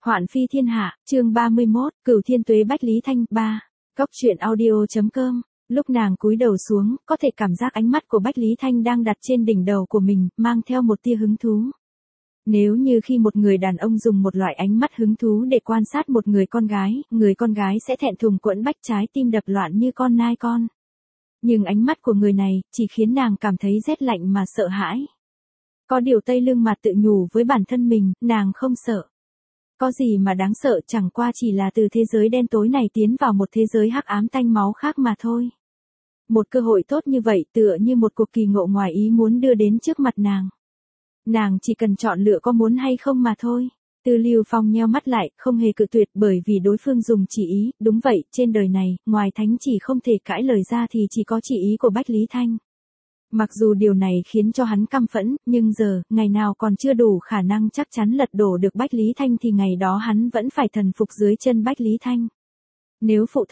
Hoạn phi thiên hạ, chương 31, Cửu Thiên Tuế Bách Lý Thanh 3. Góc truyện audio.com. Lúc nàng cúi đầu xuống, có thể cảm giác ánh mắt của Bách Lý Thanh đang đặt trên đỉnh đầu của mình, mang theo một tia hứng thú. Nếu như khi một người đàn ông dùng một loại ánh mắt hứng thú để quan sát một người con gái sẽ thẹn thùng quẫn bách, trái tim đập loạn như con nai con. Nhưng ánh mắt của người này chỉ khiến nàng cảm thấy rét lạnh mà sợ hãi. Có điều Tây Lương Mạt tự nhủ với bản thân mình, nàng không sợ. Có gì mà đáng sợ, chẳng qua chỉ là từ thế giới đen tối này tiến vào một thế giới hắc ám tanh máu khác mà thôi. Một cơ hội tốt như vậy tựa như một cuộc kỳ ngộ ngoài ý muốn đưa đến trước mặt nàng. Nàng chỉ cần chọn lựa có muốn hay không mà thôi. Tư Lưu Phong nheo mắt lại, không hề cự tuyệt bởi vì đối phương dùng chỉ ý, đúng vậy, trên đời này, ngoài thánh chỉ không thể cãi lời ra thì chỉ có chỉ ý của Bách Lý Thanh. Mặc dù điều này khiến cho hắn căm phẫn, nhưng giờ, ngày nào còn chưa đủ khả năng chắc chắn lật đổ được Bách Lý Thanh thì ngày đó hắn vẫn phải thần phục dưới chân Bách Lý Thanh. Nếu phụ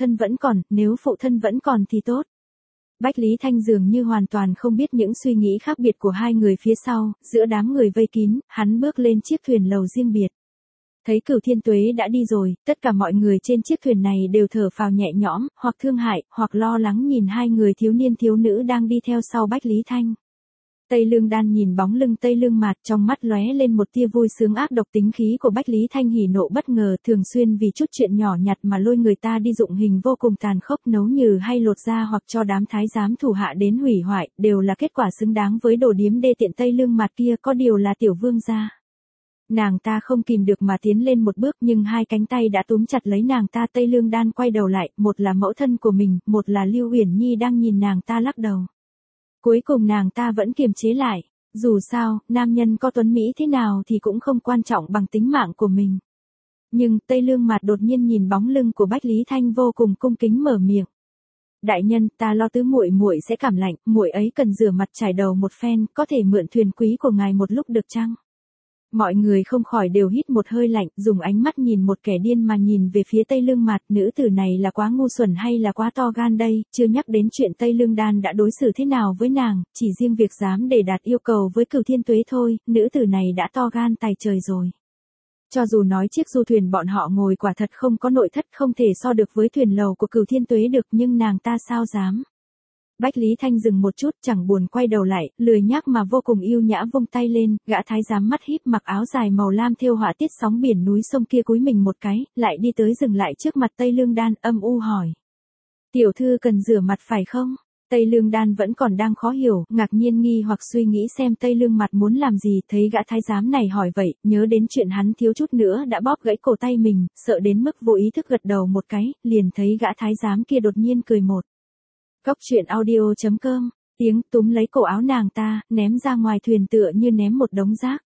thân vẫn còn thì tốt. Bách Lý Thanh dường như hoàn toàn không biết những suy nghĩ khác biệt của hai người phía sau, giữa đám người vây kín, hắn bước lên chiếc thuyền lầu riêng biệt. Thấy Cửu Thiên Tuế đã đi rồi, tất cả mọi người trên chiếc thuyền này đều thở phào nhẹ nhõm, hoặc thương hại, hoặc lo lắng nhìn hai người thiếu niên thiếu nữ đang đi theo sau Bách Lý Thanh. Tây Lương Đan nhìn bóng lưng Tây Lương Mạt, trong mắt lóe lên một tia vui sướng, ác độc tính khí của Bách Lý Thanh hỉ nộ bất ngờ, thường xuyên vì chút chuyện nhỏ nhặt mà lôi người ta đi dụng hình vô cùng tàn khốc, nấu nhừ hay lột da hoặc cho đám thái giám thủ hạ đến hủy hoại, đều là kết quả xứng đáng với đồ điếm đê tiện Tây Lương Mạt kia, có điều là tiểu vương gia. Nàng ta không kìm được mà tiến lên một bước, nhưng hai cánh tay đã túm chặt lấy nàng ta. Tây Lương Đan quay đầu lại, một là mẫu thân của mình, một là Lưu Uyển Nhi đang nhìn nàng ta lắc đầu. Cuối cùng nàng ta vẫn kiềm chế lại, dù sao, nam nhân có tuấn mỹ thế nào thì cũng không quan trọng bằng tính mạng của mình. Nhưng Tây Lương Mạt đột nhiên nhìn bóng lưng của Bách Lý Thanh vô cùng cung kính mở miệng. Đại nhân, ta lo tứ muội sẽ cảm lạnh, muội ấy cần rửa mặt trải đầu một phen, có thể mượn thuyền quý của ngài một lúc được chăng? Mọi người không khỏi đều hít một hơi lạnh, dùng ánh mắt nhìn một kẻ điên mà nhìn về phía Tây Lương Mạt. Nữ tử này là quá ngu xuẩn hay là quá to gan đây, chưa nhắc đến chuyện Tây Lương Đan đã đối xử thế nào với nàng, chỉ riêng việc dám để đạt yêu cầu với Cửu Thiên Tuế thôi, nữ tử này đã to gan tài trời rồi. Cho dù nói chiếc du thuyền bọn họ ngồi quả thật không có nội thất, không thể so được với thuyền lầu của Cửu Thiên Tuế được, nhưng nàng ta sao dám. Bách Lý Thanh dừng một chút, chẳng buồn quay đầu lại, lười nhác mà vô cùng yêu nhã vung tay lên, gã thái giám mắt híp mặc áo dài màu lam thêu họa tiết sóng biển núi sông kia cúi mình một cái, lại đi tới dừng lại trước mặt Tây Lương Đan, âm u hỏi. Tiểu thư cần rửa mặt phải không? Tây Lương Đan vẫn còn đang khó hiểu, ngạc nhiên nghi hoặc suy nghĩ xem Tây Lương Mạt muốn làm gì, thấy gã thái giám này hỏi vậy, nhớ đến chuyện hắn thiếu chút nữa đã bóp gãy cổ tay mình, sợ đến mức vô ý thức gật đầu một cái, liền thấy gã thái giám kia đột nhiên cười một. Góc truyện audio.com, tiếng túm lấy cổ áo nàng ta, ném ra ngoài thuyền tựa như ném một đống rác.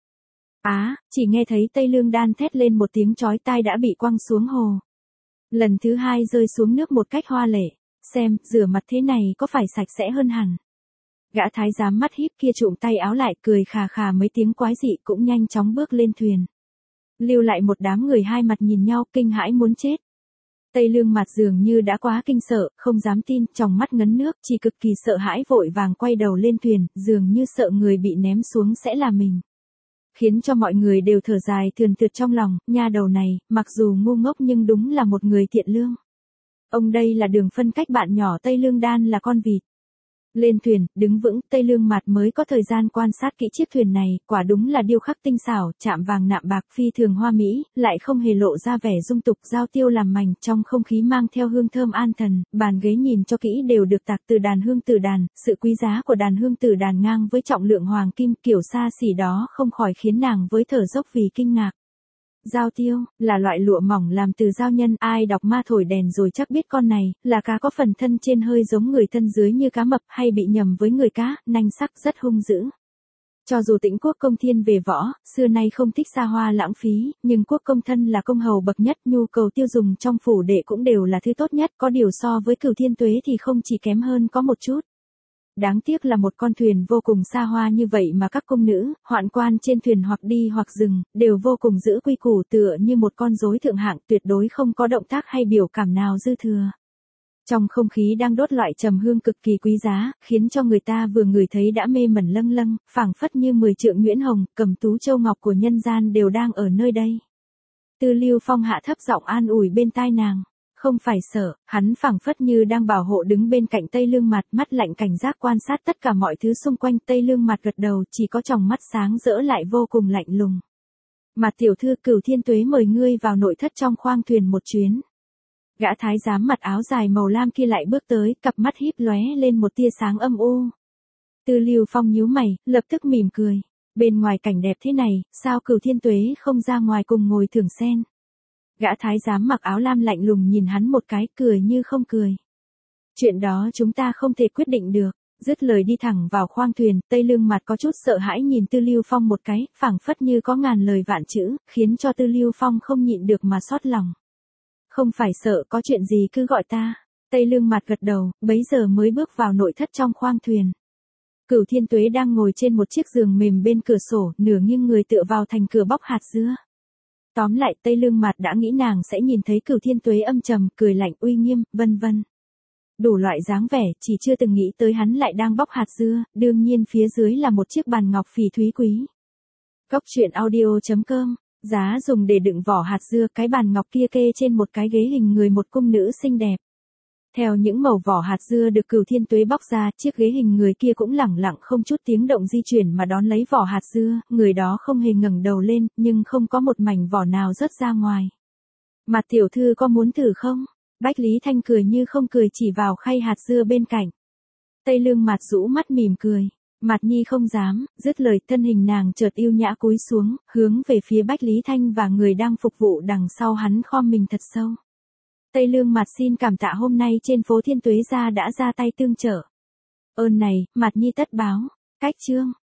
Chỉ nghe thấy Tây Lương Đan thét lên một tiếng chói tai đã bị quăng xuống hồ. Lần thứ hai rơi xuống nước một cách hoa lệ, xem, rửa mặt thế này có phải sạch sẽ hơn hẳn. Gã thái giám mắt híp kia trụm tay áo lại, cười khà khà mấy tiếng quái dị cũng nhanh chóng bước lên thuyền. Lưu lại một đám người hai mặt nhìn nhau kinh hãi muốn chết. Tây Lương Mạt dường như đã quá kinh sợ, không dám tin, trong mắt ngấn nước, chỉ cực kỳ sợ hãi vội vàng quay đầu lên thuyền, dường như sợ người bị ném xuống sẽ là mình. Khiến cho mọi người đều thở dài thườn thượt trong lòng, nha đầu này, mặc dù ngu ngốc nhưng đúng là một người thiện lương. Ông đây là đường phân cách bạn nhỏ Tây Lương Đan là con vịt. Lên thuyền, đứng vững, Tây Lương Mạt mới có thời gian quan sát kỹ chiếc thuyền này, quả đúng là điêu khắc tinh xảo, chạm vàng nạm bạc phi thường hoa mỹ, lại không hề lộ ra vẻ dung tục, giao tiêu làm mảnh, trong không khí mang theo hương thơm an thần, bàn ghế nhìn cho kỹ đều được tạc từ đàn hương tử đàn, sự quý giá của đàn hương tử đàn ngang với trọng lượng hoàng kim, kiểu xa xỉ đó không khỏi khiến nàng với thở dốc vì kinh ngạc. Giao tiêu, là loại lụa mỏng làm từ giao nhân, ai đọc Ma Thổi Đèn rồi chắc biết con này, là cá có phần thân trên hơi giống người, thân dưới như cá mập, hay bị nhầm với người cá, nanh sắc rất hung dữ. Cho dù Tĩnh Quốc công thiên về võ, xưa nay không thích xa hoa lãng phí, nhưng quốc công thân là công hầu bậc nhất, nhu cầu tiêu dùng trong phủ đệ cũng đều là thứ tốt nhất, có điều so với Cửu Thiên Tuế thì không chỉ kém hơn có một chút. Đáng tiếc là một con thuyền vô cùng xa hoa như vậy mà các cung nữ, hoạn quan trên thuyền hoặc đi hoặc dừng, đều vô cùng giữ quy củ tựa như một con rối thượng hạng, tuyệt đối không có động tác hay biểu cảm nào dư thừa. Trong không khí đang đốt loại trầm hương cực kỳ quý giá, khiến cho người ta vừa ngửi thấy đã mê mẩn lâng lâng, phảng phất như 10 trượng nhuyễn hồng, cầm tú châu ngọc của nhân gian đều đang ở nơi đây. Tư Lưu Phong hạ thấp giọng an ủi bên tai nàng. Không phải sợ, hắn phảng phất như đang bảo hộ đứng bên cạnh Tây Lương Mặt, mắt lạnh cảnh giác quan sát tất cả mọi thứ xung quanh. Tây Lương Mặt gật đầu, chỉ có tròng mắt sáng rỡ lại vô cùng lạnh lùng. Mặt tiểu thư, Cửu Thiên Tuế mời ngươi vào nội thất trong khoang thuyền một chuyến. Gã thái giám mặc áo dài màu lam kia lại bước tới, cặp mắt híp lóe lên một tia sáng âm u. Tư Lưu Phong nhíu mày, lập tức mỉm cười. Bên ngoài cảnh đẹp thế này, sao Cửu Thiên Tuế không ra ngoài cùng ngồi thưởng sen? Gã thái giám mặc áo lam lạnh lùng nhìn hắn một cái, cười như không cười. Chuyện đó chúng ta không thể quyết định được. Dứt lời đi thẳng vào khoang thuyền, Tây Lương Mặt có chút sợ hãi nhìn Tư Lưu Phong một cái, phảng phất như có ngàn lời vạn chữ, khiến cho Tư Lưu Phong không nhịn được mà xót lòng. Không phải sợ, có chuyện gì cứ gọi ta. Tây Lương Mặt gật đầu, bấy giờ mới bước vào nội thất trong khoang thuyền. Cửu Thiên Tuế đang ngồi trên một chiếc giường mềm bên cửa sổ, nửa nghiêng người tựa vào thành cửa bóc hạt dưa. Tóm lại, Tây Lương Mặt đã nghĩ nàng sẽ nhìn thấy Cửu Thiên Tuế âm trầm, cười lạnh uy nghiêm, vân vân. Đủ loại dáng vẻ, chỉ chưa từng nghĩ tới hắn lại đang bóc hạt dưa, đương nhiên phía dưới là một chiếc bàn ngọc phỉ thúy quý. Cốc truyện audio.com, giá dùng để đựng vỏ hạt dưa, cái bàn ngọc kia kê trên một cái ghế hình người một cung nữ xinh đẹp. Theo những mẩu vỏ hạt dưa được Cửu Thiên Tuế bóc ra, chiếc ghế hình người kia cũng lẳng lặng không chút tiếng động di chuyển mà đón lấy vỏ hạt dưa, người đó không hề ngẩng đầu lên, nhưng không có một mảnh vỏ nào rớt ra ngoài. Mặt tiểu thư có muốn thử không? Bách Lý Thanh cười như không cười chỉ vào khay hạt dưa bên cạnh. Tây Lương Mặt rũ mắt mỉm cười. Mặt Nhi không dám, dứt lời thân hình nàng chợt yêu nhã cúi xuống, hướng về phía Bách Lý Thanh và người đang phục vụ đằng sau hắn khom mình thật sâu. Tây Lương Mặt xin cảm tạ hôm nay trên phố Thiên Tuế gia đã ra tay tương trợ. Ơn này, Mặt Nhi tất báo. Cách chương.